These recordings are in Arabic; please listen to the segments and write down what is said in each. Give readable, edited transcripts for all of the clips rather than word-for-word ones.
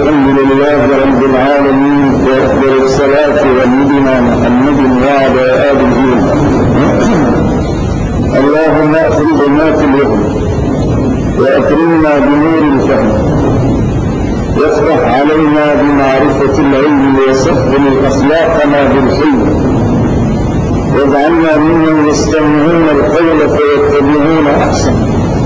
الحمد لله رب العالمين، وأفضل الصلاة ونبينا محمد وعلى آله. اللهم أخرجنا في الوهم وأكرمنا بنور الفهم، وافتح علينا بمعرفة العلم، وسهل أخلاقنا بالحلم، واجعلنا ممن يستمعون القول فيتبعون أحسنه.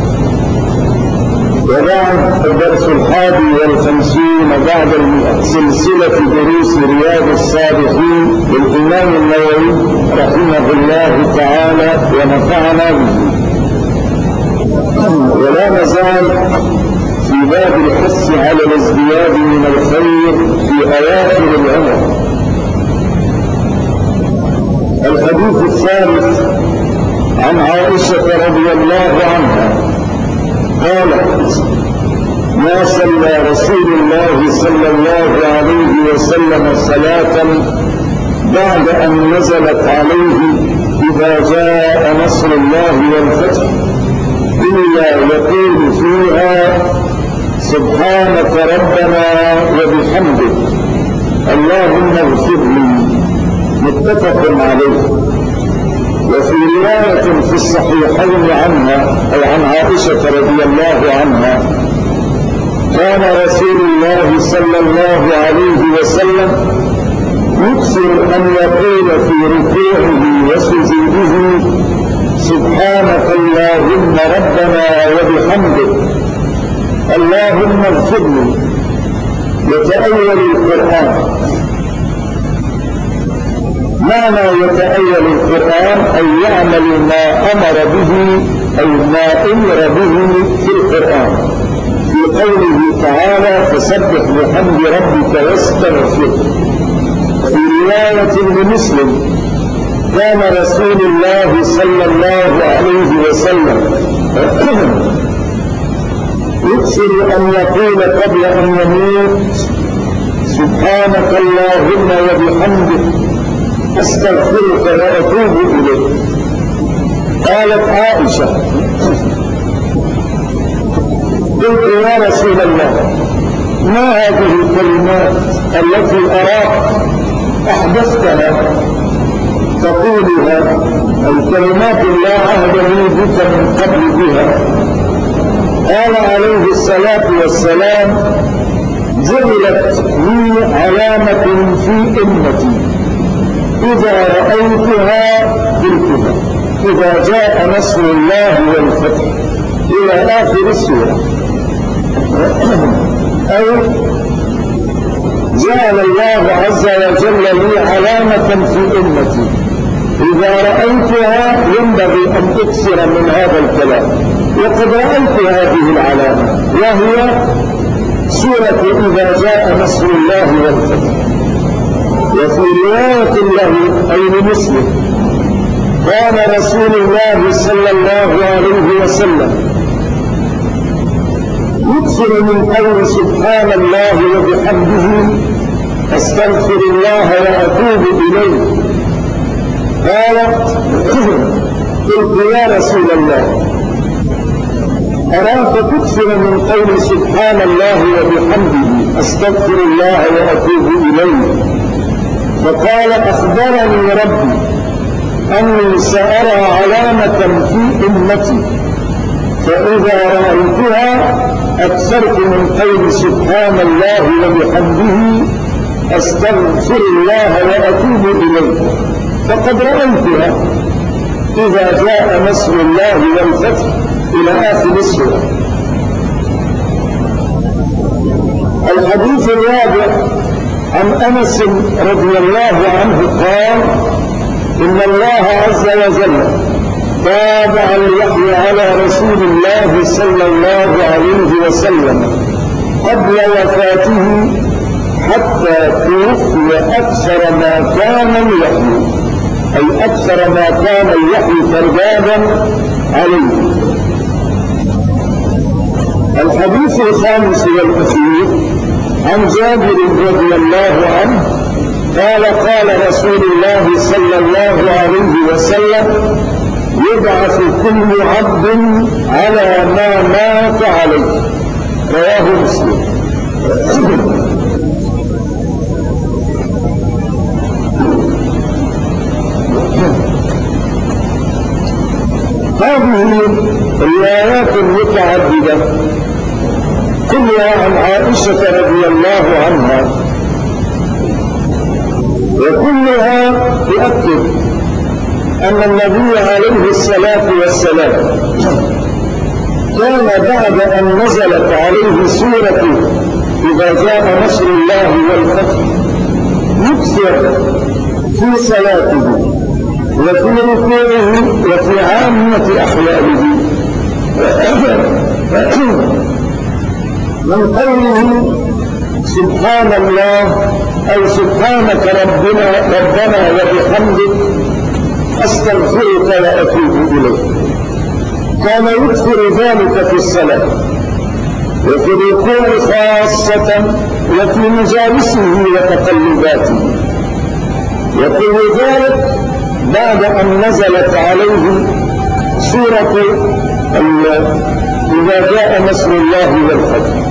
وبعد، الدرس 51 بعد المئة، سلسلة دروس رياض الصالحين للإمام النووي رحمه الله تعالى ونفعنا به. ولا نزال في باب الحث على الازدياد من الخير في أواخر العمر. الحديث الثالث عن عائشة رضي الله عنها قالت: ما صلى رسول الله صلى الله عليه وسلم صلاة بعد أن نزلت عليه إذا جاء نصر الله والفتح إلا يقول فيها: سبحانك ربنا وبحمدك اللهم اغفر لي. متفق عليه. وفي رواية في الصحيحين عنها أو عن عائشة رضي الله عنها: كان رسول الله صلى الله عليه وسلم يكثر أن يقول في ركوعه وسجوده: سبحانك اللهم ربنا وبحمدك اللهم اغفر لي. يتأول القرآن. معنى يتأول القرآن أن يعمل ما أمر به أو ما أمر به في القرآن، في قوله تعالى: فسبح بحمد ربك واستغفره. في رواية لمسلم: كان رسول الله صلى الله عليه وسلم يكثر أن يقول قبل أن يموت: سبحانك اللهم وبحمدك أستغفرك وأتوب إليك. قالت عائشة: قلت يا رسول الله، ما هذه الكلمات التي أراك أحدثتها تقولها؟ الكلمات لا عهد لي بك من قبل بها. قال عليه الصلاة والسلام: جعلت لي علامة في أمتي، إذا رأيتها قلتها إذا جاء نصر الله والفتح، إلى آخر السورة. أو جعل الله عز وجل لي علامة في أمتي، إذا رأيتها ينبغي أن أكثر من هذا الكلام. وقد رأيت هذه العلامة، وهي سورة إذا جاء نصر الله والفتح. وفي رواية له أي لمسلم: كان رسول الله صلى الله عليه وسلم يكثر من قول سبحان الله وبحمده أستغفر الله وأتوب إليه. قالت: قلت يا رسول الله، أراك تكثر من قول سبحان الله وبحمده أستغفر الله وأتوب إليه. فقال: أخبرني ربي أني سأرى علامة في أمتي، فإذا رأيتها أكثرت من قول سبحان الله وبحمده أستغفر الله وأتوب إليه، فقد رأيتها إذا جاء نصر الله والفتح، إلى آخر السورة. الحديث الرابع عن أنس رضي الله عنه قال: إن الله عز وجل تابع الوحي على رسول الله صلى الله عليه وسلم قبل وفاته حتى توفي أكثر ما كان الوحي، أي أكثر ما كان الوحي تردادا عليه. الحديث الخامس والأخير عن جابر رضي الله عنه قال: قال رسول الله صلى الله عليه وسلم: يبعث كل عبد على ما مات عليه. رواه مسلم. هذه الروايات المتعددة كلها عن عائشة رضي الله عنها، وكلها تؤكد أن النبي عليه الصلاة والسلام كان بعد أن نزلت عليه سورة إذا جاء نصر الله والفتح يكثر في صلاته وفي ركوعه وفي عامة أحواله من قوله سبحان الله أو سبحانك ربنا وبحمدك أستغفرك وأتوب إليك، كان يكثر ذلك في الصلاة وفي الركوع خاصة وفي مجالسه وتقلباته، وكل ذلك بعد أن نزلت عليه سورة إذا جاء نصر الله والفتح.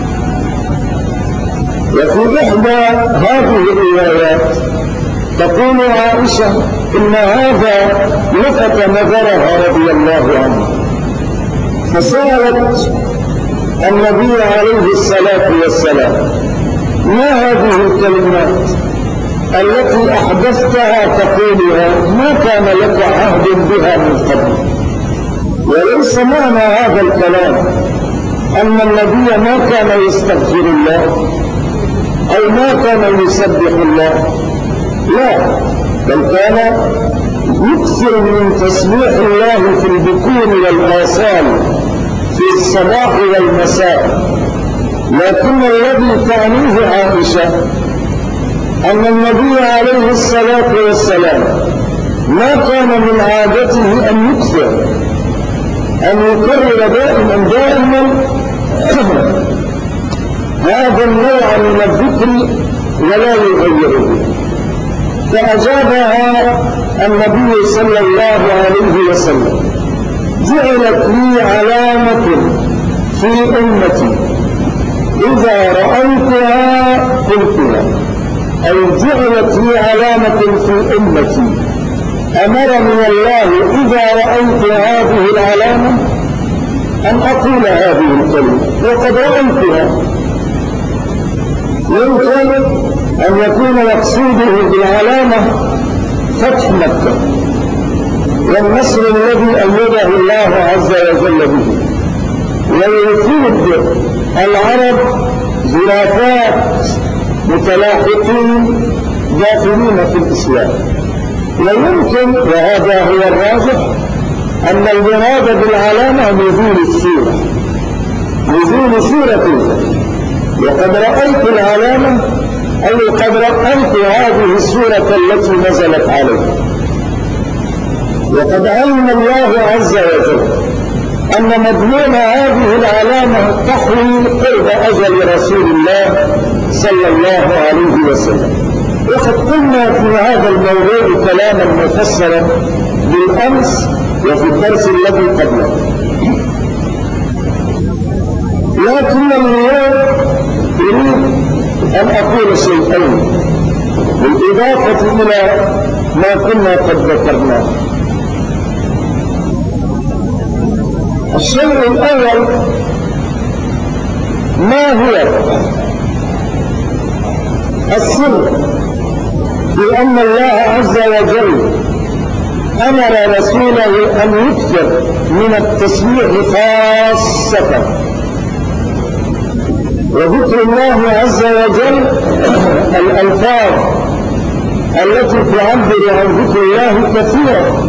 وفي إحدى هذه الروايات تقول عائشة إن هذا لفت نظرها رضي الله عنها، فسألت النبي عليه الصلاة والسلام ما هذه الكلمات التي أحدثتها تقولها ما كان لك عهد بها من قبل؟ وليس معنى هذا الكلام أن النبي ما كان يستغفر الله أو ما كان يسبح الله، لا، بل كان يكثر من تسبيح الله في البكور والآصال في الصباح والمساء. لكن الذي تعنيه عائشة أن النبي عليه الصلاة والسلام ما كان من عادته أن يكثر أن يكرر دائما هذا النوع من الذكر ولا يغيره. فأجابها النبي صلى الله عليه وسلم جعلت لي علامة في أمتي إذا رأيتها قلتها، أي جعلت لي علامة في أمتي أمرني الله إذا رأيت هذه العلامة أن أقول هذه الكلمة وقد رأيتها. يمكن أن يكون مقصوده بالعلامة فتح مكة والنصر الذي أيده الله عز وجل به، ويفيد العرب زلافات متلاحقين داخلين في الإسلام. ويمكن وهذا هو الراجح أن المراد بالعلامة نزول السورة، نزول سورة وقد رأيت العلامة أي قد رأيت هذه السورة التي نزلت عليه. وقد علم الله عز وجل أن مضمون هذه العلامة تحوي قرب أجل رسول الله صلى الله عليه وسلم. وقد قلنا في هذا الموضوع كلاما مفسرا بالأمس وفي الدرس الذي قبله، لكن اليوم أريد أن أقول شيئين بالإضافة إلى ما كنا قد ذكرناه. الشيء الأول ما هو السر في أن الله عز وجل أمر رسوله أن يكثر من التسبيح خاصة وذكر الله عز وجل الألفاظ التي تعبر عن ذكر الله كثيرا،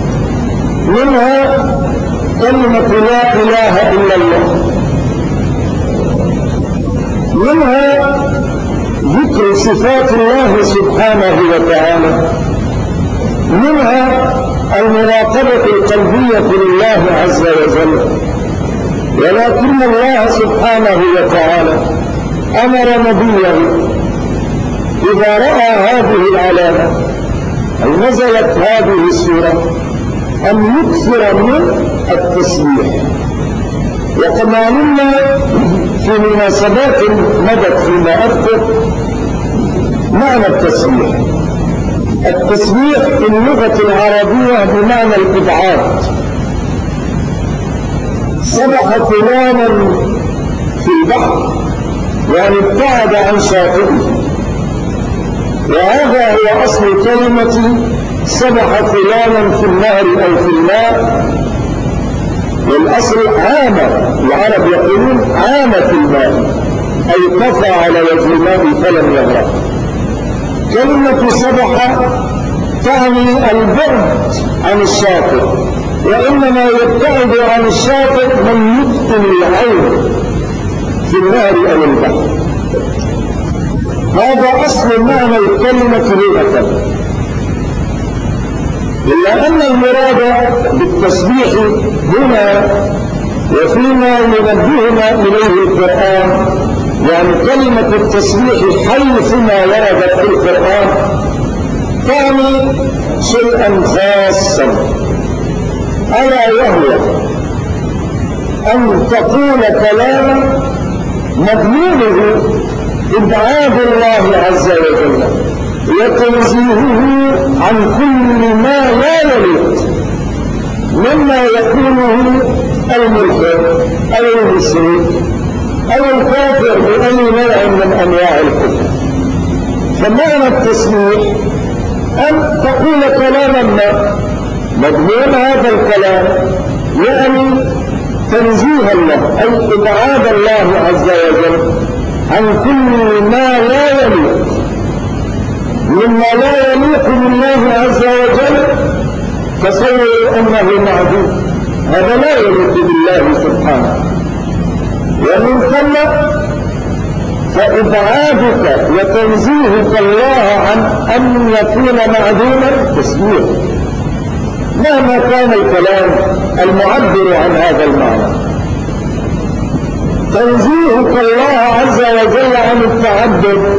منها كلمة لا إله إلا الله، منها ذكر صفات الله سبحانه وتعالى، منها المراقبة القلبية لله عز وجل. ولكن الله سبحانه وتعالى أمر نبيه إذا رأى هذه العلامة أو نزلت هذه السورة أن يكثر من التسبيح. وقد علمنا في مناسبات مضت فيما أذكر معنى التسبيح. التسبيح في اللغة العربية بمعنى الإبعاد، سبح فلانا في البحر يعني ابتعد عن شاطئه، وهذا هو أصل كلمة سبح فلانا في النهر أو في الماء. والأصل عام، العرب يقولون عام في الماء، أي طفى على وجه الماء فلم يغرق. كلمة سبح تعني البعد عن الشاطئ، وإنما يبتعد عن الشاطئ من يتقن العين في النهر أو البحر. هذا أصل معنى الكلمة لغة، إلا أن المراد بالتسبيح هنا وفيما ينبهنا إليه القرآن، يعني كلمة التسبيح حيثما وردت في القرآن تعني شيئا خاصا، ألا وهو أن تقول كلاما مضمونه إبعاد الله عز وجل وتنزيهه عن كل ما لا يليق مما يكونه الملحد أو المشرك أو الكافر بأي نوع من أنواع الكفر. فمعنى التسبيح أن تقول كلاما ما مضمون هذا الكلام يعني تنزيه الله، أي إبعاد الله عز وجل عن كل ما لا يليق مما لا يليق بالله عز وجل. تصور أنه معدوم، هذا لا يليق بالله سبحانه. ومن ثم فإبعادك وتنزيهك الله عن أن يكون معدوما تسبيح مهما كان الكلام المعبر عن هذا المعنى. تنزيهك الله عز وجل عن التعبد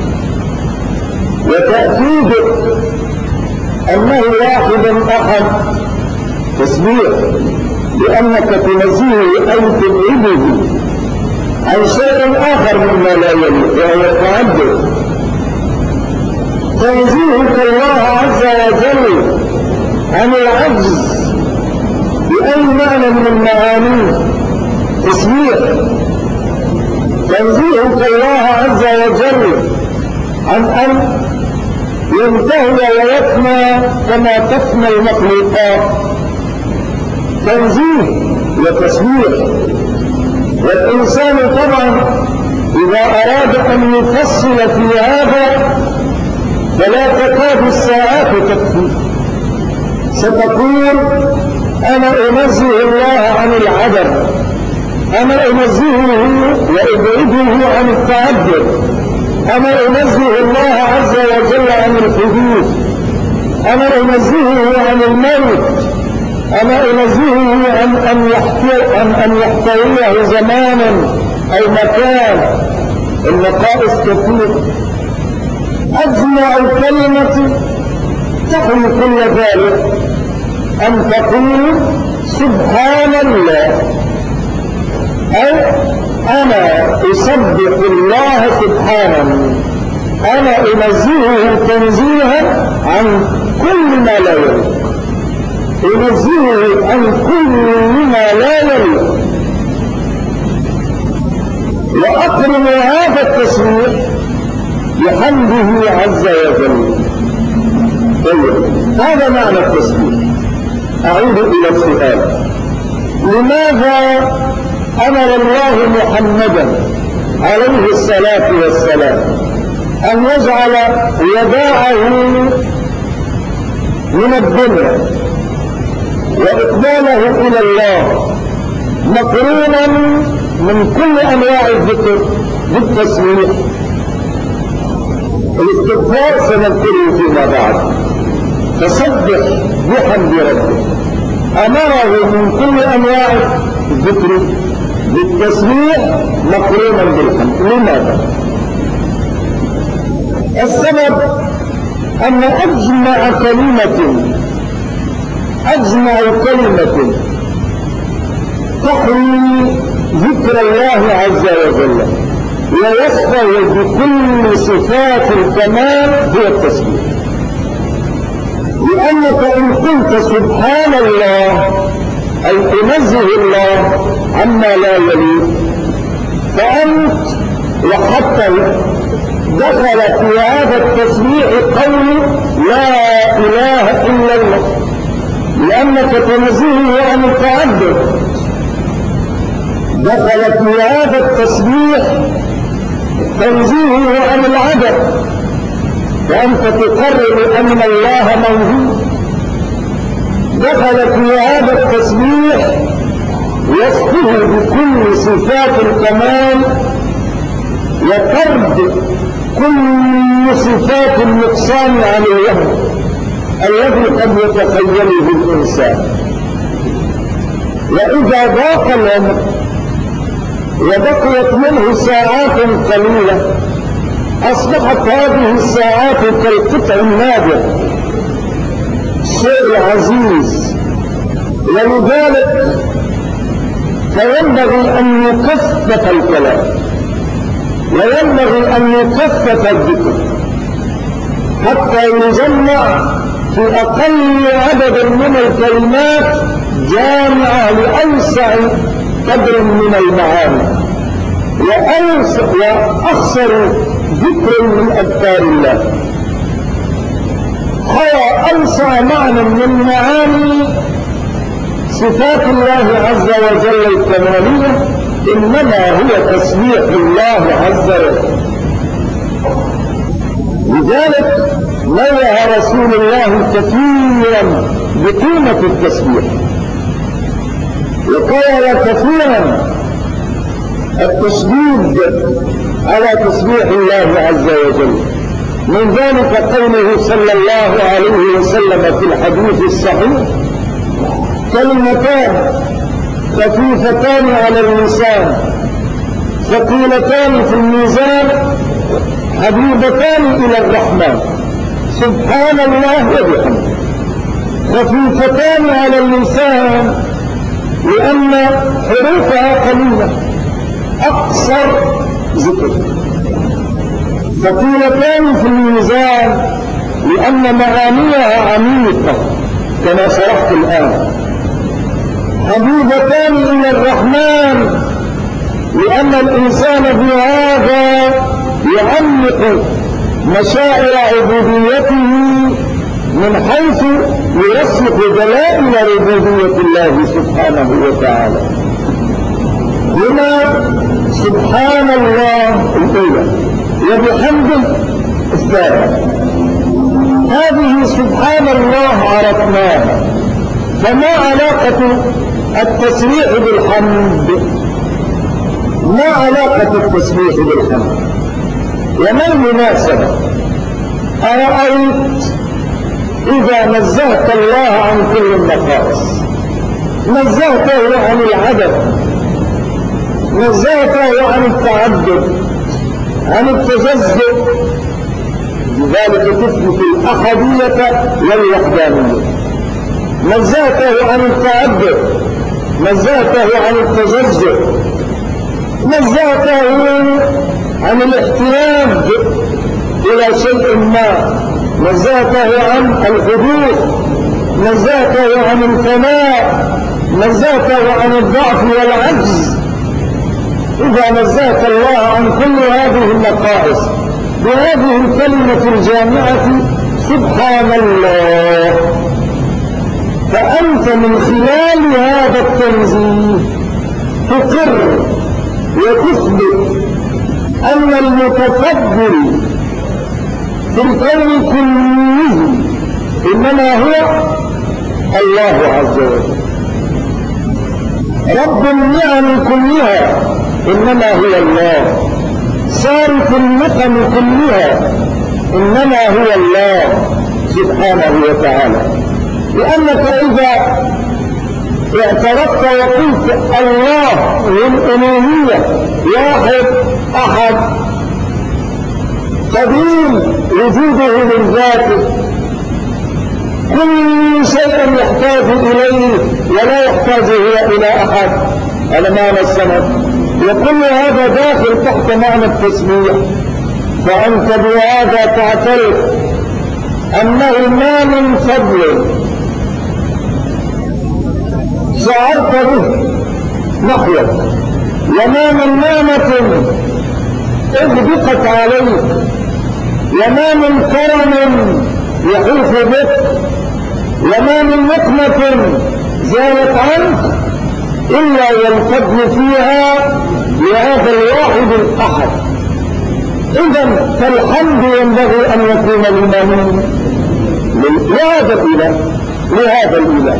وتأكيدك أنه واحد أحد تسبيح، لأنك تنزيه أي تبعده عن شيء آخر مما لا يليق وهو التعبد. تنزيهك الله عز وجل عن العجز بأي معنى من المعاني تسبيح. تنزيهك الله عز وجل عن أن ينتهي ويفنى كما تفنى المخلوقات تنزيه وتسبيح. والإنسان طبعا إذا أراد أن يفصل في هذا فلا تكاد الساعات تكفي. ستقول أنا أنزه الله عن العدم، أنا أنزهه وأبعده عن التعبد، أنا أنزه الله عز وجل عن الحدوث، أنا أنزهه عن الموت، أنا أنزهه عن أن يحتويه زمانا أو مكان. النقائص كثير. أجمع الكلمة تحوي كل ذلك أن تقول سبحان الله، أو أنا أسبح الله سبحانه، أنا أنزهه تنزيها عن كل ما لا يليق، أنزهه عن كل ما لا يليق، وأقرن هذا التسبيح بحمده عز وجل. هذا معنى التسبيح. أعود إلى السؤال: لماذا أمر الله محمدا عليه الصلاة والسلام أن يجعل وداعه من الدنيا وإقباله إلى الله مقرونا من كل أنواع الذكر بالتسبيح؟ الاستغفار سنذكره فيما بعد. فسبح بحمد ربك، أمره من كل أنواع الذكر بالتسبيح مقرونا بالحمد. لماذا؟ السبب أن أجمع كلمة تحوي ذكر الله عز وجل ويصفه بكل صفات الكمال هو التسبيح. لأنك إن قلت سبحان الله أي تنزه الله عما لا يليق، فأنت وحتى دخل في هذا التسبيح قول لا إله إلا الله، لأنك تنزهه عن التعبد. دخل في هذا التسبيح تنزيهه عن العدد، وأنت تقرر أن الله موجود. دخل في هذا التسبيح وصفه بكل صفات الكمال وطرد كل صفات النقصان عن الوهم الذي قد يتخيله الإنسان. وإذا ضاق العمر وبقيت منه ساعات قليلة أصبحت هذه الساعات كالقطع النادر، شيء عزيز، ولذلك فينبغي أن يكثف الكلام وينبغي أن يكثف الذكر حتى يجمع في أقل عدد من الكلمات جامعة لأوسع قدر من المعاني وأخسر ذكر من أذكار الله. هو أوسع معنى من معاني صفات الله عز وجل الكمالية إنما هو تسبيح الله عز وجل. لذلك نوه رسول الله كثيرا بقيمة التسبيح، وقال كثيرا التشديد على تسبيح الله عز وجل. من ذلك قوله صلى الله عليه وسلم في الحديث الصحيح: كلمتان خفيفتان على اللسان ثقيلتان في الميزان حبيبتان إلى الرحمن سبحان الله وبحمده. خفيفتان على اللسان لأن حروفها قليلة أقصر ذكر. ثقيلتان في الميزان لأن معانيها عميقة كما شرحت الآن. حبيبتان إلى الرحمن لأن الإنسان بهذا يعمق مشاعر عبوديته من حيث يوصف دلائل ربوبية الله سبحانه وتعالى. هنا سبحان الله الأولى وبحمده الثانية. هذه سبحان الله عرفناها، فما علاقة التسبيح بالحمد؟ ما علاقة التسبيح بالحمد؟ وما المناسبة؟ أرأيت إذا نزهت الله عن كل النقائص، نزهته عن العدد، نزهته عن التعدد، عن التجزؤ، لذلك تثبت الأحدية والوحدانية. نزهته عن التعدد، نزهته عن التجزؤ، نزهته عن الاحتياج إلى شيء ما، نزهته عن الحدوث، نزهته عن الفناء، نزهته عن الضعف والعجز. إذا نزهت الله عن كل هذه النقائص بهذه الكلمة الجامعة سبحان الله، فأنت من خلال هذا التنزيه تقر وتثبت أن المتفضل في الكون كله إنما هو الله عز وجل. رب النعم كلها إنما هو الله. صارف النقم كلها إنما هو الله سبحانه وتعالى. لأنك إذا اعترفت وقلت الله للألوهية واحد أحد قديم وجوده من ذاته، كل شيء يحتاج إليه ولا يحتاج هو إلى أحد على معنى السند، وكل هذا داخل تحت معنى التسبيح. فأنت بهذا تعترف أنه ما من فضل شعرت به نحوك، وما من نعمة اغدقت عليك، وما من كرم يحيط بك، وما من نقمة زالت عنك إلا يلتد فيها لهذا الواحد الأحد. إذن فالحمد ينبغي أن يكون لمن؟ لهذا الإله.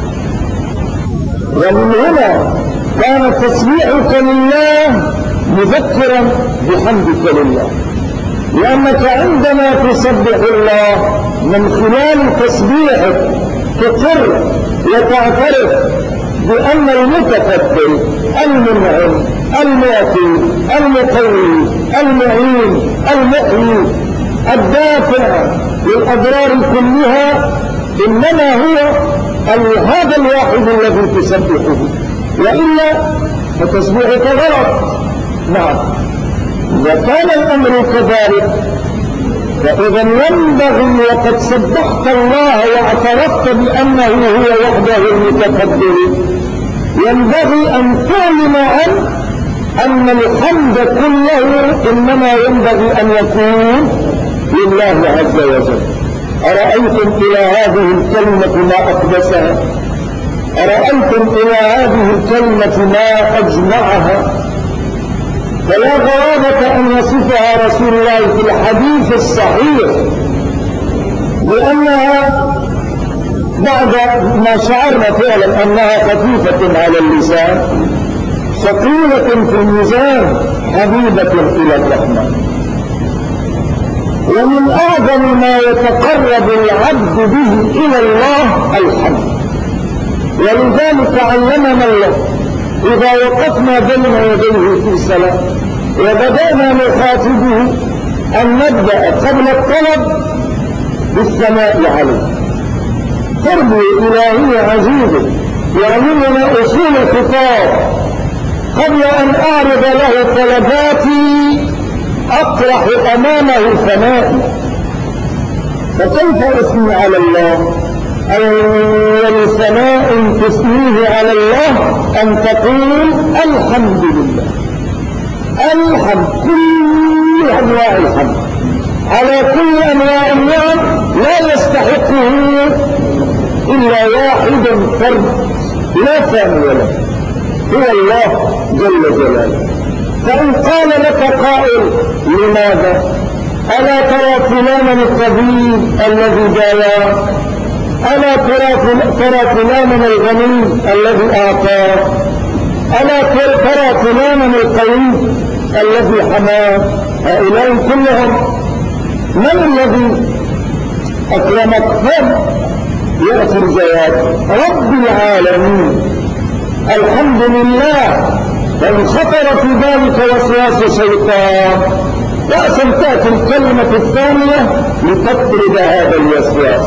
ومن هنا كان تسبيحك لله مذكرا بحمدك لله، لأنك عندما تسبح الله من خلال تسبيحك تقر وتعترف بأن المتكبر المنعم المعطي المقوي المعين المحيي الدافع للأضرار كلها إنما هو هذا الواحد الذي تسبحه، وإلا فتسبيحك غلط. نعم، إذا كان الأمر كذلك فإذا ينبغي وقد سبحت الله واعترفت بأنه هو وحده المتكبر ينبغي أن تعلم أن الحمد كله إنما ينبغي أن يكون لله عز وجل. أرأيتم إلى هذه الكلمة ما أقدسها، أرأيتم إلى هذه الكلمة ما أجمعها. فلا غرابة أن يصفها رسول الله في الحديث الصحيح بأنها بعد ما شعرنا فعلا أنها خفيفة على اللسان ثقيلة في الميزان حبيبة إلى الرحمن. ومن أعظم ما يتقرب العبد به إلى الله الحمد، ولذلك علمنا الله إذا وقفنا بين يديه في صلاة وبدأنا نخاطبه أن نبدأ قبل الطلب بالثناء عليه. تربية إلهية عزيزة يعلمنا أصول الخطاب. قبل أن أعرض له طلباتي أطرح أمامه ثنائي. فكيف أثني على الله؟ أول ثناء تثنيه على الله أن تقول الحمد لله. الحمد، كل أنواع الحمد على كل أنواع النعم لا يستحقه إلا واحد فرد لا ثاني له، هو الله جل جلاله. فإن قال لك قائل لماذا؟ ألا ترى فلانا الطبيب الذي داواه؟ ألا ترى فلانا الغني الذي أعطاه؟ ألا ترى فلانا القوي الذي حماه؟ هؤلاء كلهم من الذي أكرمك؟ هم يأتي الجواب رب العالمين. الحمد لله. وإن خطر في ذلك وسواس شيطان رأسا تأتي الكلمة الثانية لتطرد هذا الوسواس.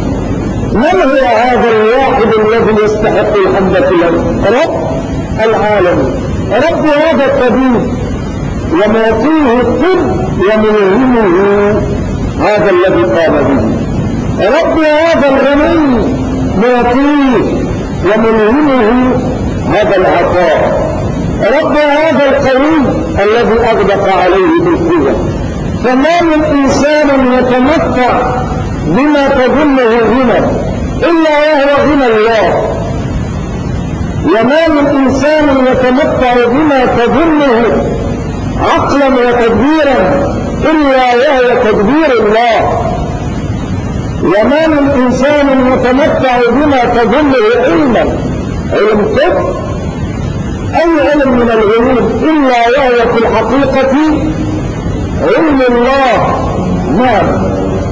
من هو هذا الواحد الذي يستحق الحمد له؟ رب العالمين. رب هذا الطبيب ومعطيه الطب وملهمه هذا الذي قام به. رب هذا الغني معطيه وملهمه هذا العطاء. رب هذا القوي الذي أغدق عليه بالقوة. فما من إنسان يتمتع بما تظنه غنى إلا وهو غنى الله، وما من إنسان يتمتع بما تظنه عقلا وتدبيرا إلا وهو تدبير الله، وما من إنسان يتمتع بما تظنه علما، علم طب أي علم من العلوم، إلا وهو في الحقيقة علم الله. نعم،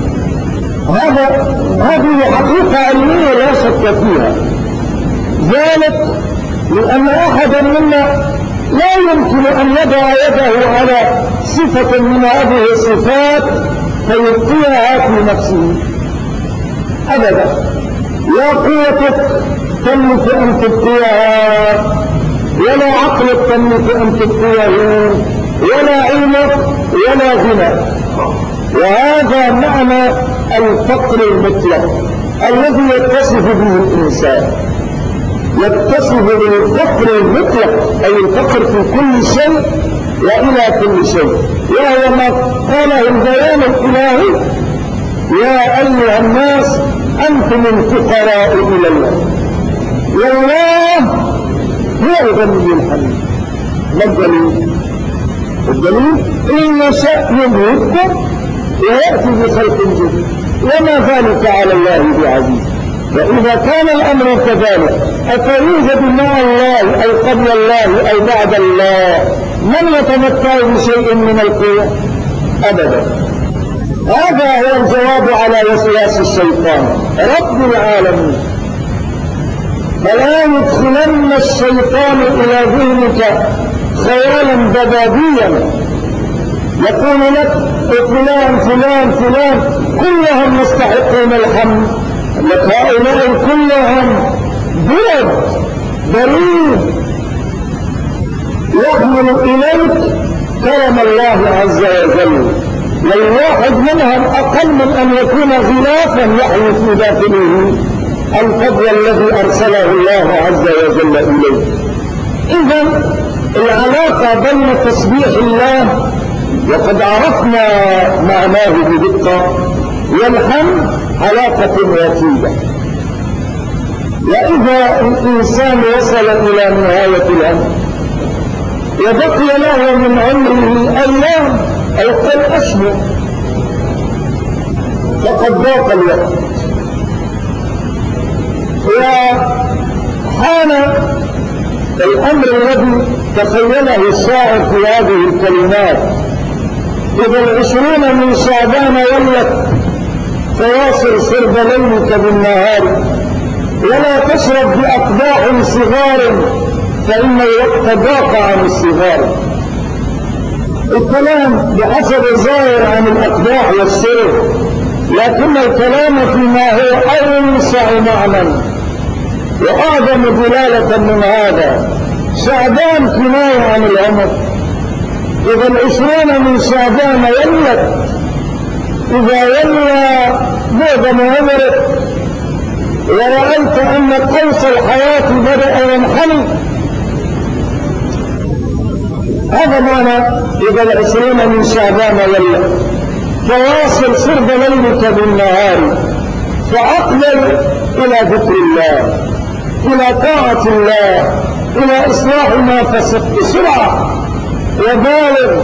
هذه حقيقة علمية لا شك فيها. ذلك لأن أحدا منا لا يمكن أن يضع يده على صفة من هذه الصفات فيبقيها في نفسه أبدا. لا قوتك تملك أن تبقيها، ولا عقلك تملك أن تبقيه، ولا علمك ولا غنى. وهذا معنى الفقر المطلق الذي يتصف به الإنسان. يتصف بالفقر المطلق، أي الفقر في كل شيء وإلى كل شيء، وهو ما قاله البيان الإلهي: يا أيها الناس أنتم الفقراء إلى الله والله هو الغني الحميد. ما الدليل؟ الدليل: إن يشاء يذهبكم ويأتي بخلق جديد وما ذلك على الله بعزيز. وإذا كان الأمر كذلك أفيوجد مع الله أو قبل الله أو بعد الله من يتمتع بشيء من القوة؟ أبدا. هذا هو الجواب على وسواس الشيطان رب العالمين. فلا يدخلن الشيطان إلى ذهنك خيالا ضبابيا يقول لك فلان فلان فلان كلهم يستحقون الحمد، لك هؤلاء كلهم بريد يحمل إليك كرم الله عز وجل. والواحد منهم أقل من أن يكون غلافا يحوي في داخله الفضل الذي أرسله الله عز وجل إليه. إذن العلاقة بين تسبيح الله وقد عرفنا معناه بدقة والحمد علاقة وثيقة. وإذا الإنسان وصل إلى نهاية الأمر وبقي له من عمره أيام أو قل أشهر فقد ضاق الوقت، وحان الأمر الذي تخيله الشاعر في هذه الكلمات: إذا 20 من شعبان ولت فواصل سرب ليلك بالنهار ولا تشرب بأقداح صغار فإن الوقت ضاق عن الصغار. الكلام بحسب الظاهر عن الأقداح والسرب، لكن الكلام فيما هو أوسع معنى وأعظم دلالة من هذا. شعبان كناية عن العمر. إذا 20 من شعبان ولت، إذا ولى معظم عمرك ورأيت أن قوس الحياة بدأ ينحني، هذا معنى إذا 20 من شعبان ولت فواصل سرب ليلك بالنهار، فأقبل إلى ذكر الله، إلى طاعة الله، إلى إصلاح ما فسد بسرعة وبالغ.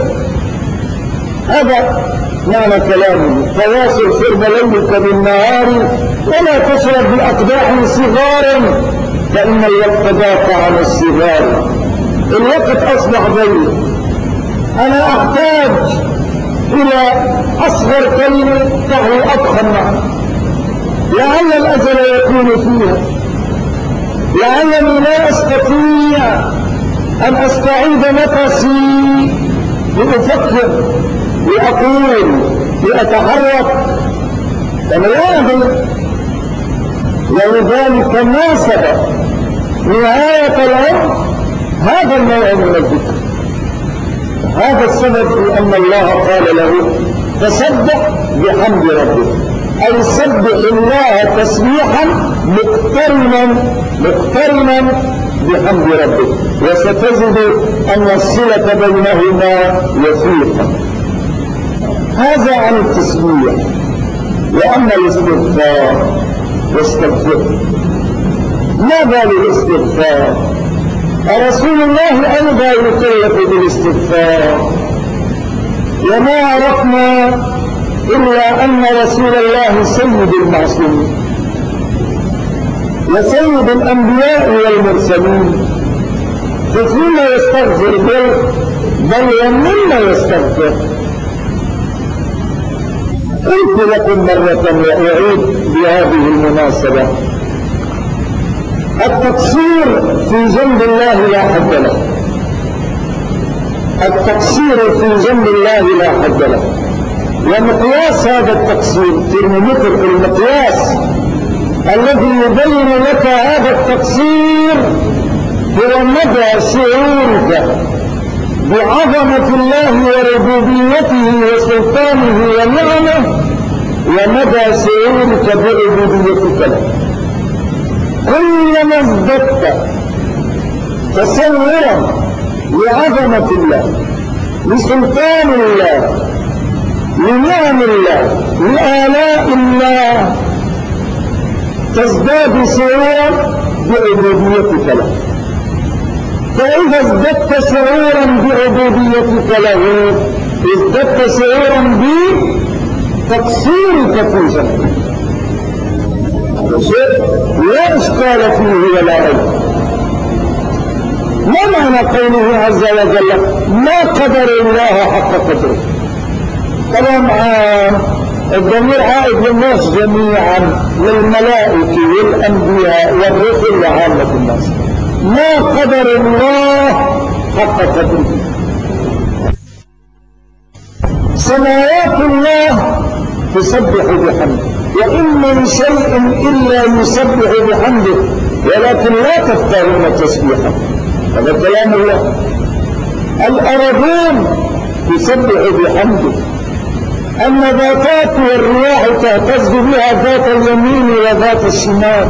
هذا معنى كلامه: فواصل سرب ليلك بالنهار ولا تشرب بأقداح صغار فإن الوقت ضاق عن الصغار. الوقت أصبح ضيق، أنا أحتاج إلى أصغر كلمة تحوي أضخم معنى، لعل الأجل يكون فيها، لعلني لا أستطيع أن أستعيد نفسي لأفكر لأقول لأتحرك، أنا لا أدري. ولذلك ناسب نهاية العمر هذا النوع من الذكر. هذا السبب في أن الله قال له: فسبح بحمد ربك، أي سبح الله تسبيحا مقترنا بحمد ربك، وستجد أن الصلة بينهما وثيقة. هذا عن التسبيح. وأما الاستغفار واستغفر، ماذا للاستغفار؟ رسول الله أيضا يكلف بالاستغفار، وما عرفنا إلا أن رسول الله سيد المعصومين وسيد الأنبياء والمرسلين، ففيما يستغفر بل ومما يستغفر. قلت لكم مرة وأعيد بهذه المناسبة: التقصير في جنب الله لا حد له، التقصير في جنب الله لا حد له. ومقياس هذا التقصير، ترمومتر المقياس الذي يبين لك هذا التقصير هو مدى شعورك بعظمة الله وربوبيته وسلطانه ونعمه، ومدى شعورك بعبوديتك له. كلما ازددت تصورا لعظمة الله، لسلطان الله، لنعم الله، لآلاء الله، تزداد شعورا بعبوديتك له. فإذا ازددت شعورا بعبوديتك له ازددت شعورا بتقصيرك في ذنبك. هذا شيء لا إشكال فيه ولا ريب. ما معنى قوله عز وجل ما قدر الله حق قدره؟ طبعا الضمير عائد للناس جميعا، للملائكة والأنبياء والرسل وعامة الناس. ما قدر الله حق قدره. سماوات الله تسبح بحمده، وإن من شيء إلا يسبح بحمده ولكن لا تفقهون تسبيحه. هذا كلام الله. الأرضون تسبح بحمده، النباتات والرياح تهتز بها ذات اليمين وذات الشمال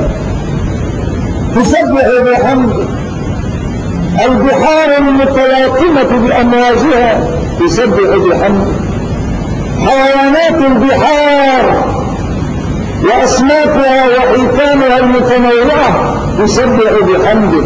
تسبح بحمده، البحار المتلاطمة بأمواجها تسبح بحمده، حيوانات البحار وأسماكها وحيتانها المتنوعة تسبح بحمده،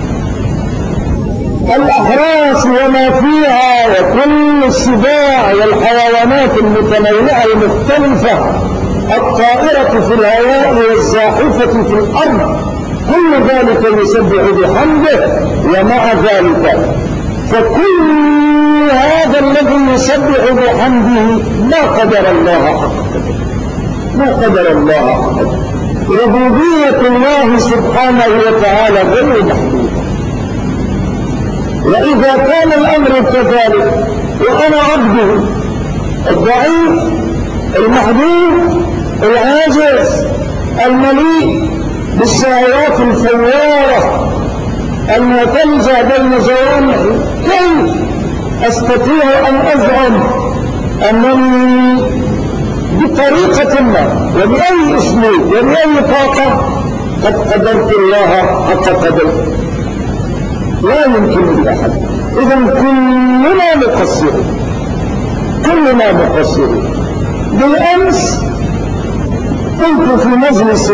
الأحراس وما فيها وكل السباع والحيوانات المتنوعة المختلفة، الطائرة في الهواء والزاحفة في الأرض، كل ذلك يسبح بحمده. ومع ذلك فكل هذا الذي يسبح بحمده ما قدر الله حق قدره، ما قدر الله حق قدره. ربوبية الله سبحانه وتعالى غير محدودة. وإذا كان الأمر كذلك وأنا عبده الضعيف المحدود العاجز المليء بالشهوات الفوارة المعتلجة بين جوانحي، كيف أستطيع أن أزعم أنني بطريقة ما وبأي أسلوب وبأي طاقة قد قدرت الله حق قدره؟ لا يمكن لأحد. إذن كلنا مقصرون، كلنا مقصرون. بالأمس قلت في مجلس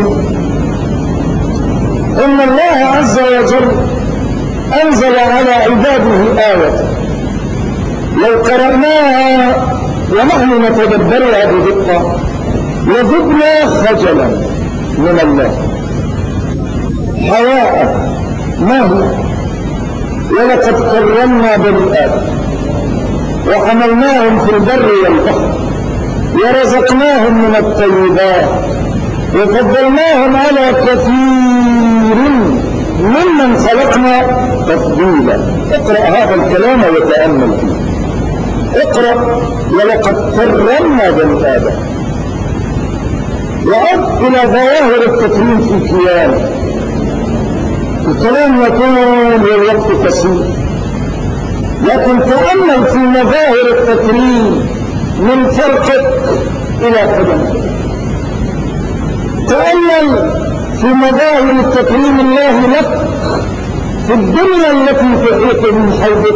إن الله عز وجل أنزل على عباده آية لو قرأناها ونحن نتدبرها بدقة وزدنا خجلا من الله. حياء ما هو؟ ولقد كرمنا بني آدم وحملناهم في البر والبحر ورزقناهم من الطيبات وفضلناهم على كثير ممن خلقنا تفضيلا. اقرأ هذا الكلام وتأمل فيه. اقرأ ولقد كرمنا بني آدم. وعد إلى ظواهر التكريم في كيانه. الكلام يكون والوقت قصير، لكن تأمل في مظاهر التكريم من فرقك إلى قدمك. تأمل في مظاهر التكريم الله لك في الدنيا التي تحيط من حولك.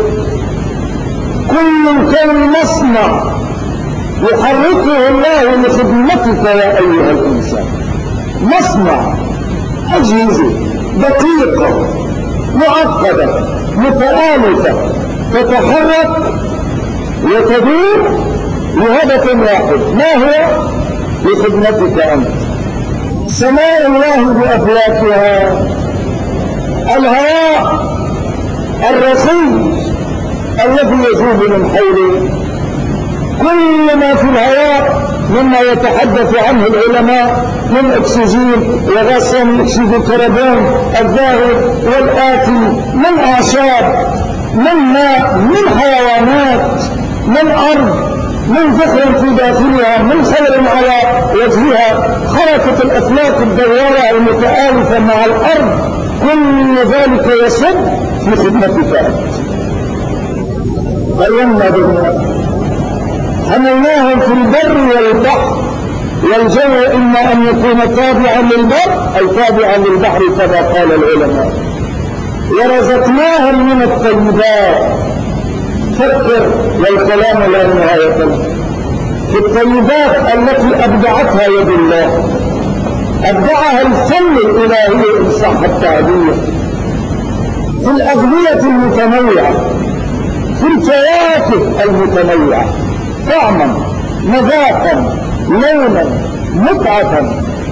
كل كان مصنع يحركه الله لخدمتك يا أيها الإنسان. مصنع، أجهزة دقيقة معقدة متآلفة تتحرك وتدور لهدف واحد، ما هو؟ لخدمتك أنت. سماء الله بأفلاكها، الهواء الرخيص الذي يذوب من حوله، كل ما في الهواء مما يتحدث عنه العلماء من اكسجين وغاز ثاني اكسيد الكربون الذاهب والآتي، من أعشاب، من ماء، من حيوانات، من أرض، من ذكر في داخلها، من خير على وجهها، حركة الأفلاك الدوارة المتآلفة مع الأرض، كل ذلك يصب في خدمتك أنت. قرمنا بالله، حملناهم في البر والبحر والجو إما أن يكون تابعا للبر أو تابعا للبحر كما قال العلماء. ورزقناهم من الطيبات. فكر والكلام لا نهاية له في الطيبات التي أبدعتها يد الله، أبدعها الفن الإلهي إن صح التعبير، في الأغذية المتنوعة، في الفواكه المتنوعة، طعما مذاقا لونا متعة.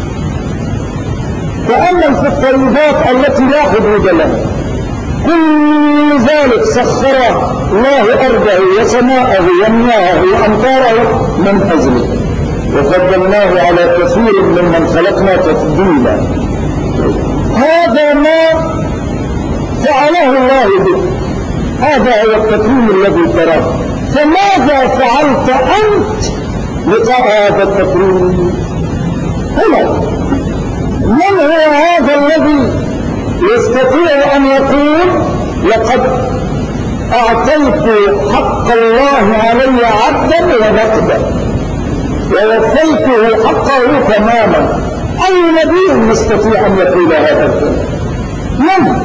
تأمل في الطيبات التي لا حدود لها. كل ذلك سخر الله أرضه وسماءه ومياهه وأمطاره من أجله، وفضلناه على كثير ممن خلقنا تفضيلا. هذا ما فعله الله به، هذا هو التكريم الذي تراه. فماذا فعلت أنت لقاء هذا التكريم؟ هنا من هو هذا الذي يستطيع أن يقول لقد أعطيت حق الله علي عبدا ونقدا ووفيته حقه تماما؟ أي نبي يستطيع أن يقول هذا الكلام؟ من؟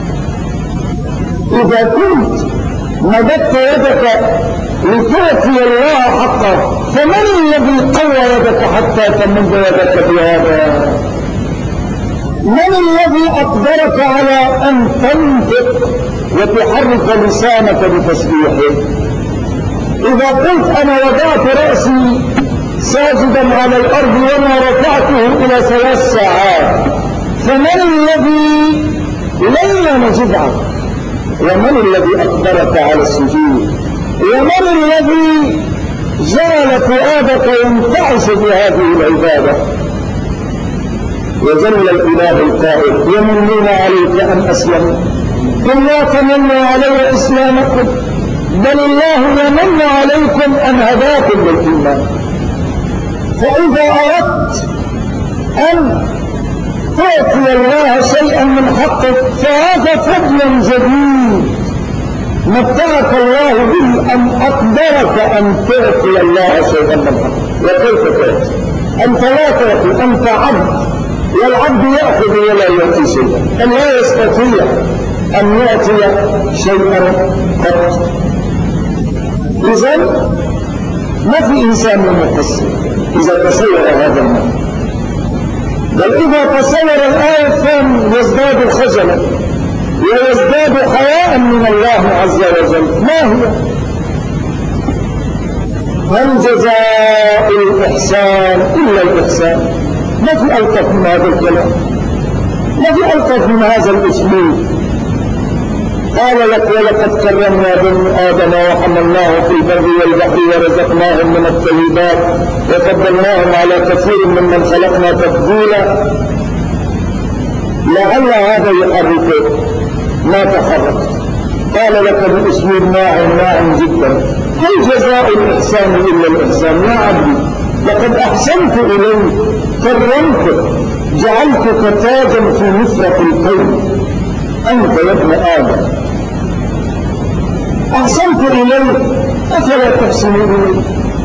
إذا كنت مددت يدك لتعطي الله حقه، فمن الذي قوى يدك حتى تمد يدك بهذا؟ من الذي أقدرك على أن تنطق وتحرك لسانك بتسبيحه؟ إذا قلت أنا وضعت رأسي ساجدا على الأرض وما رفعته إلى 3 ساعات، فمن الذي لين جذعك؟ ومن الذي أقدرك على السجود؟ ومن الذي جعل فؤادك ينتعش بهذه العبادة؟ وجل الإله القائل يمنون عليك أن أسلموا، قل لا تمنوا علي إسلامكم بل الله يمن عليكم أن هداكم للإيمان. فإذا أردت أن تعطي الله شيئا من حقك فهذا فضل جديد متعك الله به، أن أقدرك أن تعطي الله شيئا من حقك. وكيف تعطي؟ أنت لا تعطي، أنت عبد، والعبد يأخذ ولا يعطي شيئا، لا يستطيع أن يعطي شيئا قط. إذن ما في إنسان مقصر إذا تصور هذا المعنى، بل إذا تصور الآية الثانية يزداد خجلا ويزداد حياء من الله عز وجل. ما هي؟ هل جزاء الإحسان إلا الإحسان؟ ما في ألطف من هذا الكلام، ما في ألطف من هذا الأسلوب. قال لك ولقد كرمنا بني آدم وحملناه في البر والبحر ورزقناهم من الطيبات وفضلناهم على كثير ممن خلقنا تفضيلا. لعل هذا يحركك، ما تحرك. قال لك بأسلوب ناعم جدا هل جزاء الإحسان إلا الإحسان؟ يا عبدي لقد أحسنت إليك، كرمتك، جعلتك تاجا في مفرق الكون، أنت يا ابن آدم أحسنت إليك، أفلا تحسن إليك؟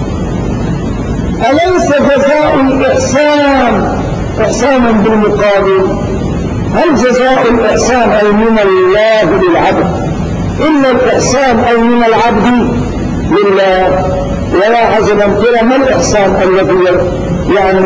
أليس جزاء الإحسان إحسانا بالمقابل؟ هل جزاء الإحسان أي من الله للعبد إلا الإحسان أي من العبد لله؟ ولا عزبا كلا ما الإحسان الذي يعني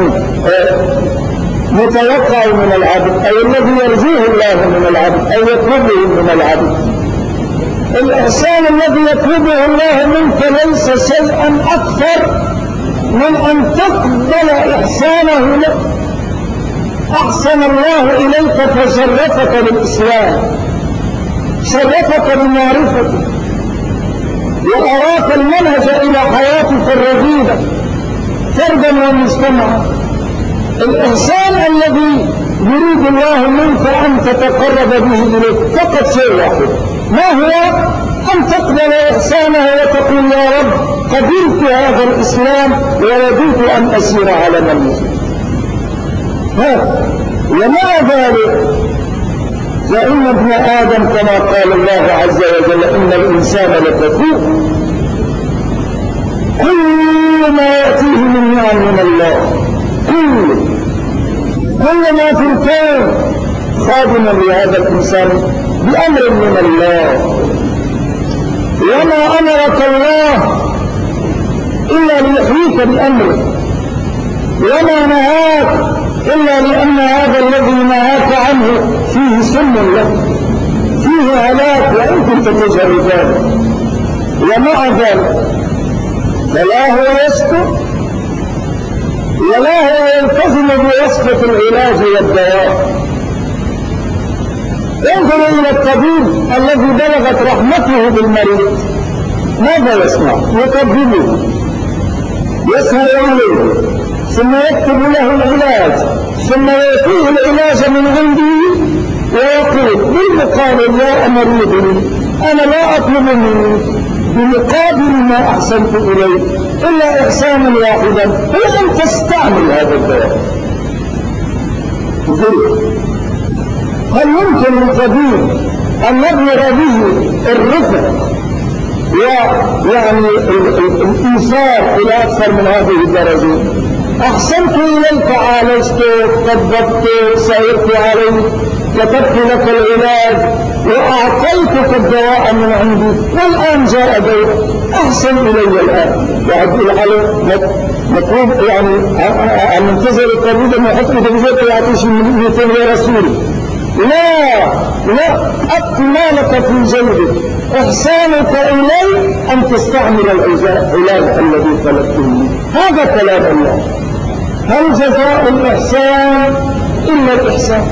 يتوقع من العبد أي الذي يرجوه الله من العبد أو يطلبه من العبد؟ الإحسان الذي يطلبه الله منك ليس شيئا أكثر من أن تقبل إحسانه لك. أحسن الله إليك فشرفك بالإسلام، شرفك بمعرفته، وأراك المنهج إلى حياتك الرغيدة فردا ومجتمعا. الإحسان الذي يريد الله منك أن تتقرب به إليه فقط شيء واحد، ما هو؟ أن تقبل إحسانه وتقول يا رب قبلت هذا الإسلام ورضيت أن أسير على منهجه. ومع ذلك فإن ابن آدم كما قال الله عز وجل إن الإنسان لكفور، كل ما يأتيه من نعم من الله كل ما في الكون خادما لهذا الإنسان بأمر من الله. وما أمرك الله إلا ليحييك بأمره، وما نهاك إلا لأن هذا الذي نهاك عنه فيه سم له، فيه هلاك وإن كنت تجهل ذلك. ومع ذلك فلا هو يسكت ولا هو يلتزم بوصفة العلاج والدواء. انظر إلى الطبيب الذي بلغت رحمته بالمريض، ماذا يصنع؟ يقدمه، يسهر عليه، ثم يكتب له العلاج، ثم يأتيه العلاج من عنده ويقول بالمقابل يا مريض أنا لا أطلب منك بمقابل ما أحسنت إليك إلا إحسانا واحدا، هو أن تستعمل هذا الدواء. هل يمكن للطبيب أن يبلغ به الرفق ويعني الإيثار إلى أكثر من هذه الدرجة؟ أحسنت إليك، عالجتك، طببتك، سيرت عليك، كتبت لك العلاج وأعطيتك الدواء من عندي، والآن جاء دور أحسن إلي الآن. وأقول عليه مطلوب يعني أن ننتظر الطبيب أن يحط لي بجوته يعطيش من 200 يا رسولي. لا أبقي مالك في جيبك، إحسانك إلي أن تستعمل العلاج الذي طلبته مني. هذا كلام الله. هل جزاء الإحسان إلا الإحسان؟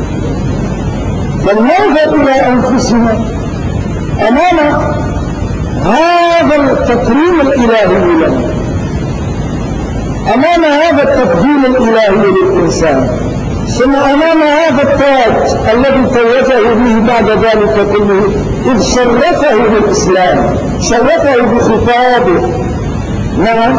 فلننظر إلى أنفسنا أمام هذا التكريم الإلهي لنا، أمام هذا التفضيل الإلهي للإنسان، ثم أمام هذا التاج الذي توجه به بعد ذلك كله، إذ شرفه بالإسلام، شرفه بخطابه. نعم،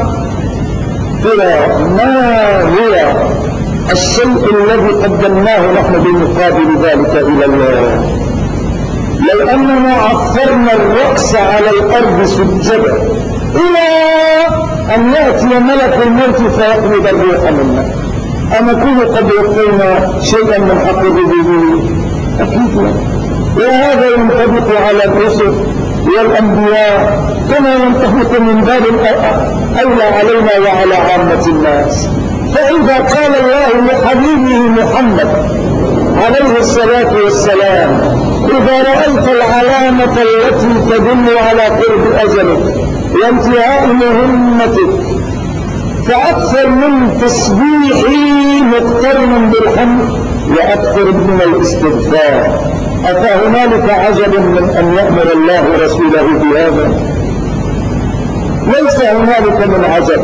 ما هو الشيء الذي قدمناه نحن بمقابل ذلك إلى الله؟ لو أننا عثرنا الرأس على الأرض سجدا إلى أن يأتي ملك الموت فيقبض الروح منا، أنكون قد وفينا شيئا من حق الربوبية؟ أكيد لا. وهذا ينطبق على الرسل والأنبياء كما ينطبق من باب أولى علينا وعلى عامة الناس. فإذا قال الله لحبيبه محمد عليه الصلاة والسلام إذا رأيت العلامة التي تدل على قرب أجلك وانتهاء مهمتك فأكثر من تسبيحي مقترن بالحمد وأكثر من الاستغفار، أفهنالك عجب من أن يأمر الله رسوله بهذا؟ ليس هنالك من عجب.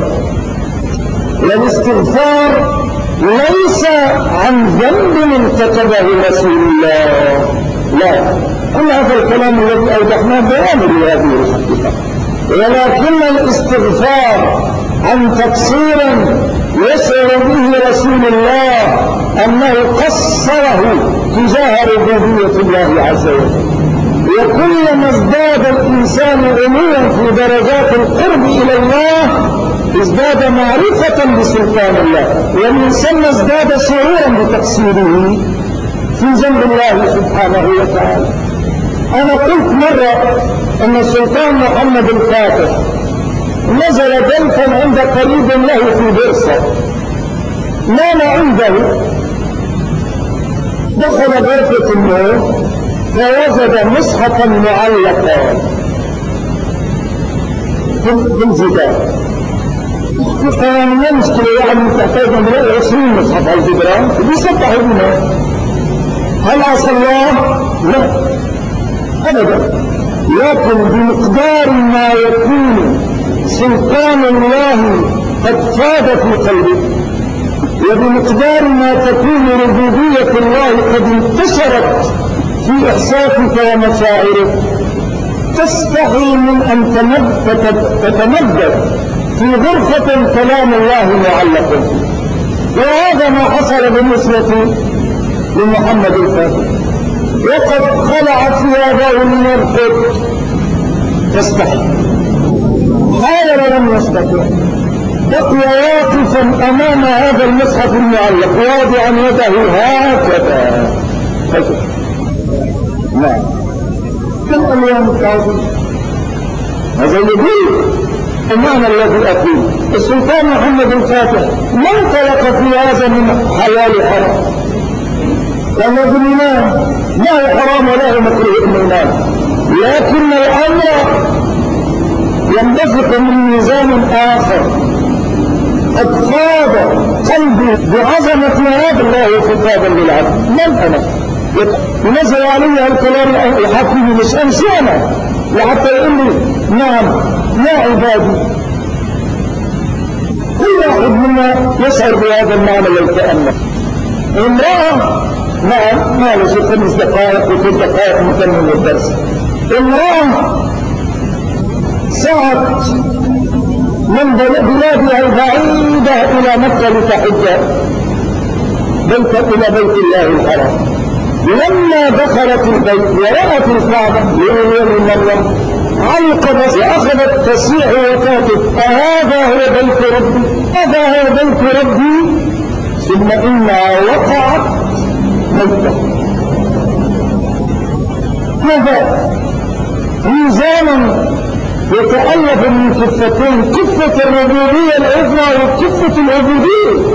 والاستغفار ليس عن ذنب ارتكبه رسول الله، لا، كل هذا الكلام الذي أوضحناه بيان لهذه الحقيقة، ولكن الاستغفار عن تقصير يشعر به رسول الله أنه قصره تجاه ربوبية الله عز وجل. وكلما ازداد الإنسان علوا في درجات القرب إلى الله ازداد معرفة بسلطان الله، ومن ثم ازداد شعورا بتقصيره في جنب الله سبحانه وتعالى. أنا قلت مرة أن السلطان محمد الفاتح نزل بيتا عند قريب له في بورصة، نام عنده، دخل غرفة النوم فوجد مصحفا معلقا في الجدار. قال ما مشكلة يعني تحتاج من 20 مصحف على الجدران بيسطحوا بنا، هل عصى الله؟ لا أبدا، لكن بمقدار ما يكون سلطان الله قد فاد في قلبه، وبمقدار ما تكون ربوبية الله قد انتشرت في إحساسك ومشاعرك، تستحي من أن تتمدد في غرفة كلام الله معلق فيه. وهذا ما حصل بالنسبة لمحمد الفاتح، وقد خلع ثيابه ليرقد، تستحي، حاول ولم يستطع، بقي واقفا أمام هذا المصحف المعلق واضعا يده هكذا. نعم. كم ألوان التعظيم؟ هذا يدل المعنى الذي أقول. السلطان محمد الفاتح ما انطلق في هذا من حلال حرام، لأن الإيمان ما هو حرام ولا هو مكروه الإيمان، لكن الأمر ينبثق من ميزان آخر. قد فاض قلبي بعظمة هذا الله خطابا للعبد. من أنا؟ ينزل علي الكلام الحكيم مش أنسانا وحتى يقول لي نعم يا عبادي. كل واحد منا يشعر بهذا المعنى والتأمل. امرأة نعم معلش 5 دقائق و3 دقائق نكمل الدرس. امرأة سعت من بلادها البعيدة إلى مكة لتحج إلى بيت الله الحرام. لما دخلت البيت ورأت الكعبة لأول مرة علقت وأخذت تسيح وتاتت أهذا هو بيت ربي؟ هذا هو بيت ربي؟ ثم إنها وقعت ميتة. هذا ميزانا يتألف من كفتين، كفة الربوبية العظمى وكفة العبودية.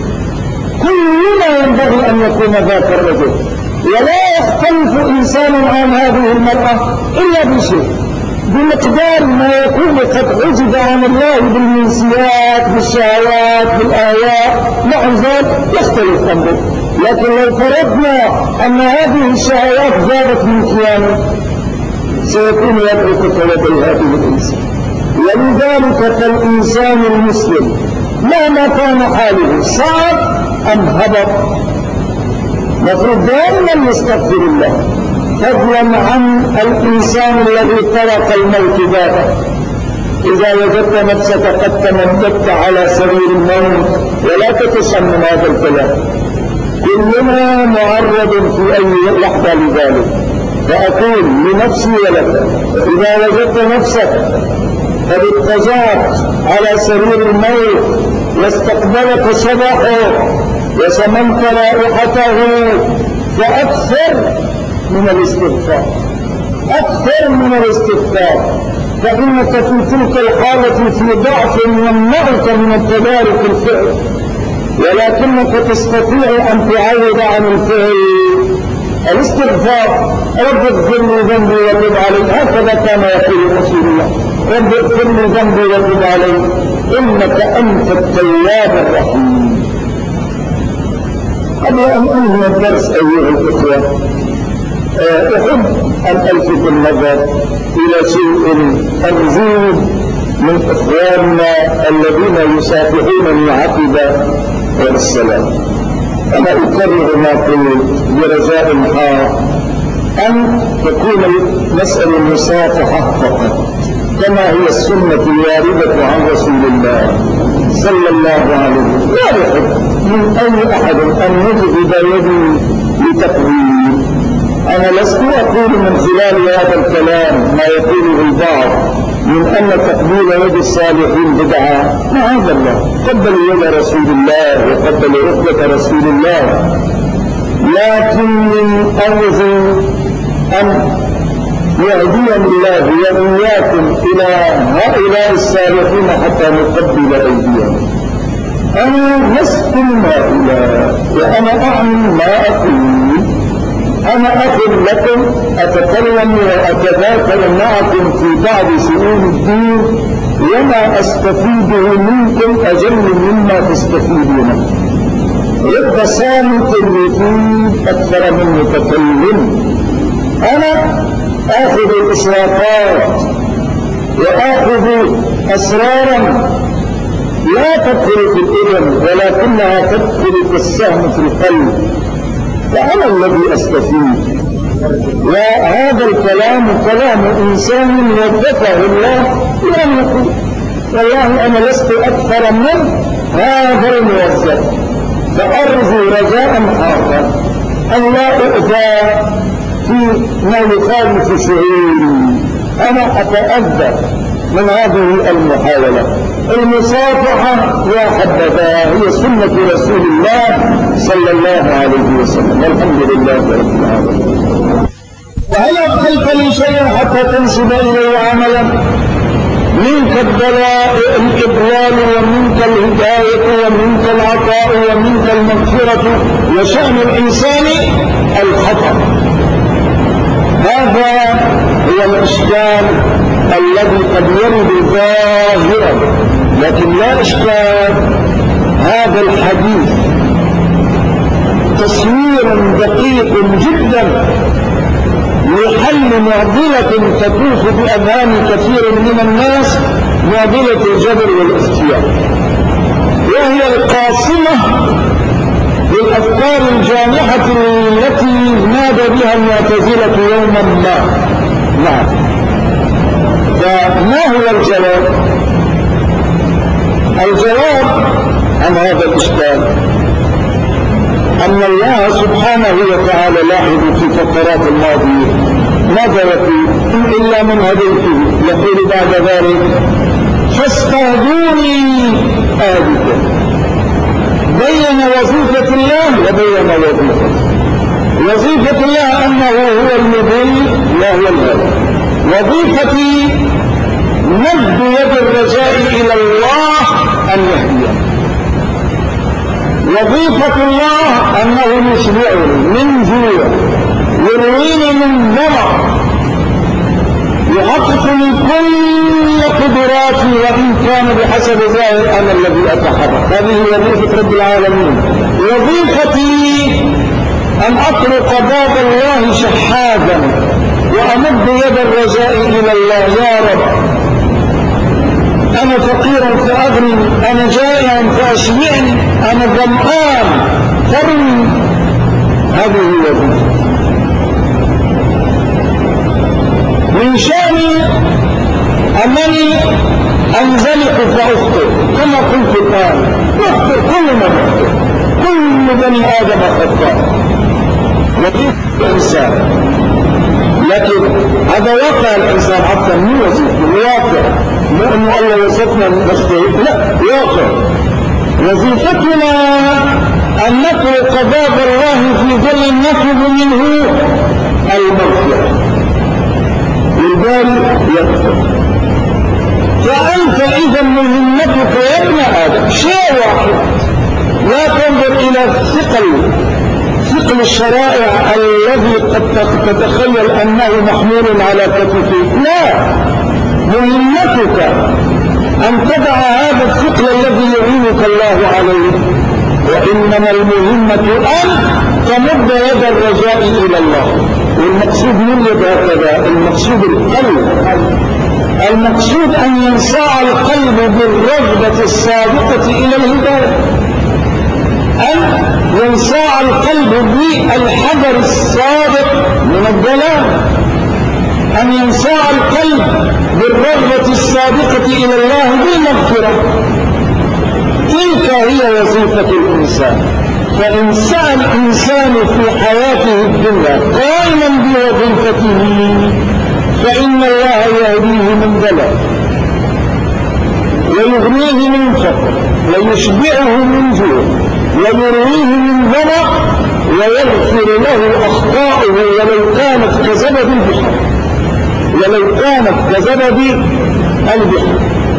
كلنا ينبغي أن يكون ذاك الرجل، ولا يختلف إنسان عن هذه المرأة إلا بشيء، بمقدار ما يكون قد عجب عن الله بالمنسيات بالشهوات بالآيات. مع ذلك يختلف أمره. لكن لو فرضنا أن هذه الشهوات زادت من كيانه سيكون يدعو كتوبة هذه الإنسان. ولذلك فالإنسان المسلم مهما كان حاله صعب أم هبط مفروض دائما يستغفر الله، فضلا عن الإنسان الذي ترك الموت بابه. إذا وجدت نفسك قد تمددت على سرير الموت ولا تتشم من هذا الكلام، كلنا معرض في أي لحظة لذلك. فأقول لنفسي ولك إذا وجدت نفسك قد اتجهت على سرير الموت واستقبلك صباحه وشممت رائحته فأكثر من الاستغفار، أكثر من الاستغفار، فإنك في تلك الحالة في ضعف يمنعك من التدارك الفعل، ولكنك تستطيع أن تعود عن الفعل الاستغفار. رب اغفر لي ذنبي وتب علي، هكذا كان يقول رسول الله، رب اغفر لي ذنبي وتب علي إنك أنت التواب الرحيم. قبل أن أنهي الدرس أيها الإخوة أحب أن ألفت النظر إلى شيء أرجوه من إخواننا الذين يسافحونني عقب السلام. أنا أكرر ما قلت برجاء حار أن تكون مسألة المصافحة فقط كما هي السنة الواردة عن رسول الله صلى الله عليه وسلم. لا يحب من أي أحد أن يجذب يدي لتقبيل. أنا لست أقول من خلال هذا الكلام ما يقوله البعض من أن تقبيل يد الصالحين بدعة. معاذ الله، قبل يد رسول الله وقبل عقدة رسول الله، لكني أرجو أن يهديني الله وإياكم إلى هؤلاء الصالحين حتى نقبل أيديهم. أنا لست من هؤلاء وأنا أعلم ما أقول. أنا أقول لكم أتكلم وأتذاكر معكم في بعض شؤون الدين وما أستفيده منكم أجل مما تستفيدونه. رب صامت يفيد أكثر من متكلم. أنا آخذ الإشراقات وآخذ أسرارا لا تدخل في الإذن ولكنها تدخل كالسهم في القلب، فأنا الذي أستفيد. وهذا الكلام كلام إنسان وظفه الله لأن يقول والله أنا لست أكثر من هذا الموظف، فأرجو رجاء حارا أن لا أؤذى في ما يخالف شعوري. أنا أتأذى من هذه المحاولة. المصافحة يا حبذا هي سنة رسول الله صلى الله عليه وسلم، والحمد لله رب العالمين. وهل أدخلت لي شيئا حتى تنسب إليه عملا؟ منك الإضلال ومنك الهداية ومنك العطاء ومنك المغفرة، وشأن الإنسان الخطأ. هذا هو الإشكال الذي قد يرد ظاهرا، لكن لا إشكال. هذا الحديث تصوير دقيق جدا لحل معضلة تطوف بأذهان كثير من الناس، معضلة الجبر والاختيار، وهي القاصمة بالأفكار الجامحة التي نادى بها المعتزلة يوما ما. نعم. فما هو الجواب؟ الجواب عن هذا الإشكال أن الله سبحانه وتعالى لاحظ في الفقرات الماضية ماذا يقول؟ إلا من هديته، يقول بعد ذلك فاستهدوني آدكم. بين وظيفة الله وبين وظيفة الله أنه هو المضل لا هو الهدى. وظيفتي مد يد الرجاء إلى الله أن يهديني. وظيفة الله أنه يشبعني من جوع، يرويني من ظمأ، يحقق لي كل قدراتي وإن كان بحسب ظاهر أنا الذي أتحرك. هذه وظيفة رب العالمين. وظيفتي أن أطرق باب الله شحاذا وأمد يد الرجاء إلى الله. يا رب أنا فقيرا فأغني، أنا جائعا فأشبعني، أنا ظمآن فارني. هذه وظيفتي. من شأني أنني أنزلق فأخطئ كما قلت الآن، أخطئ كل ما أخطئ، كل بني آدم خطاء وكيف الإنسان. لكن هذا واقع الإنسان حتى من وظيفته، الواقع مو أنه الله وصفنا نخطئ، لا، واقع. وظيفتنا أن نطرق باب الله في ظل نطلب منه المغفرة. الباري يغفر. فأنت إذا مهمتك يا ابن آدم شيء واحد، لا تنظر إلى ثقل الشرائع الذي قد تتخيل أنه محمول على كتفك. لا، مهمتك أن تدع هذا الثقل الذي يعينك الله عليه، وإنما المهمة أن تمد يد الرجاء إلى الله. والمقصود من يد هكذا، المقصود القلب، المقصود أن ينصاع القلب بالرغبة السابقة إلى الهداية، أن ينصاع القلب بالحذر السابق من الضلال، أن ينصاع القلب بالرغبة السابقة إلى الله بالمغفرة. تلك هي وظيفة الإنسان. فإن سعى الإنسان في حياته الدنيا قائما بوظيفته فإن الله يهديه من ضلال ويغنيه من فقر ويشبعه من جوع ويرويه من ظمأ ويغفر له أخطاؤه ولو كانت كزبد البحر، ولو كانت كزبد البحر.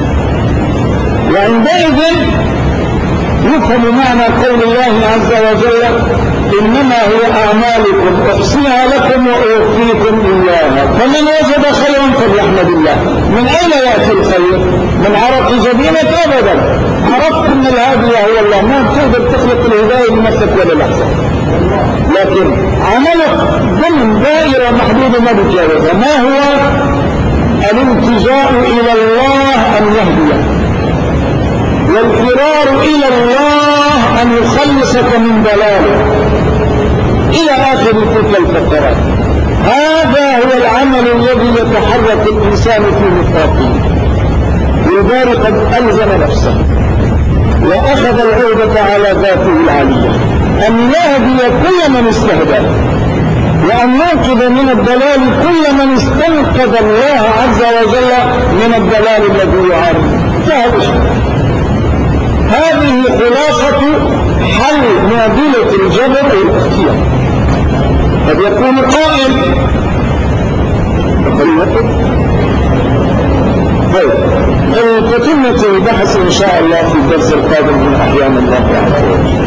وعندئذ يفهم معنى قول الله عز وجل إنما هي أعمالكم أحصيها لكم وأوفيكم إياها، فمن وجد خيرا فليحمد الله. من أين يأتي الخير؟ من عرق جبينك؟ أبدا. عرفت أن الهادي هو الله، ما تقدر تخلق الهداية بنفسك ولا لحظة، لكن عملك ضمن دائرة محدودة ما بتجاوزها. ما هو؟ الالتجاء إلى الله أن يهديك، والفرار إلى الله أن يخلصك من ضلاله، إلى آخر تلك الفقرات. هذا هو العمل الذي يتحرك الإنسان في نطاقه. والباري قد ألزم نفسه وأخذ العهدة على ذاته العالية أن يهدي كل من استهدى، وأن ينقذ من الضلال كل من استنقذ الله عز وجل من الضلال الذي يعاني. فهذا هذه خلاصة حل معضلة الجبر والاختيار. قد يكون قائل طيب تتمة البحث إن شاء الله في الدرس القادم من أحيان الله عز وجل.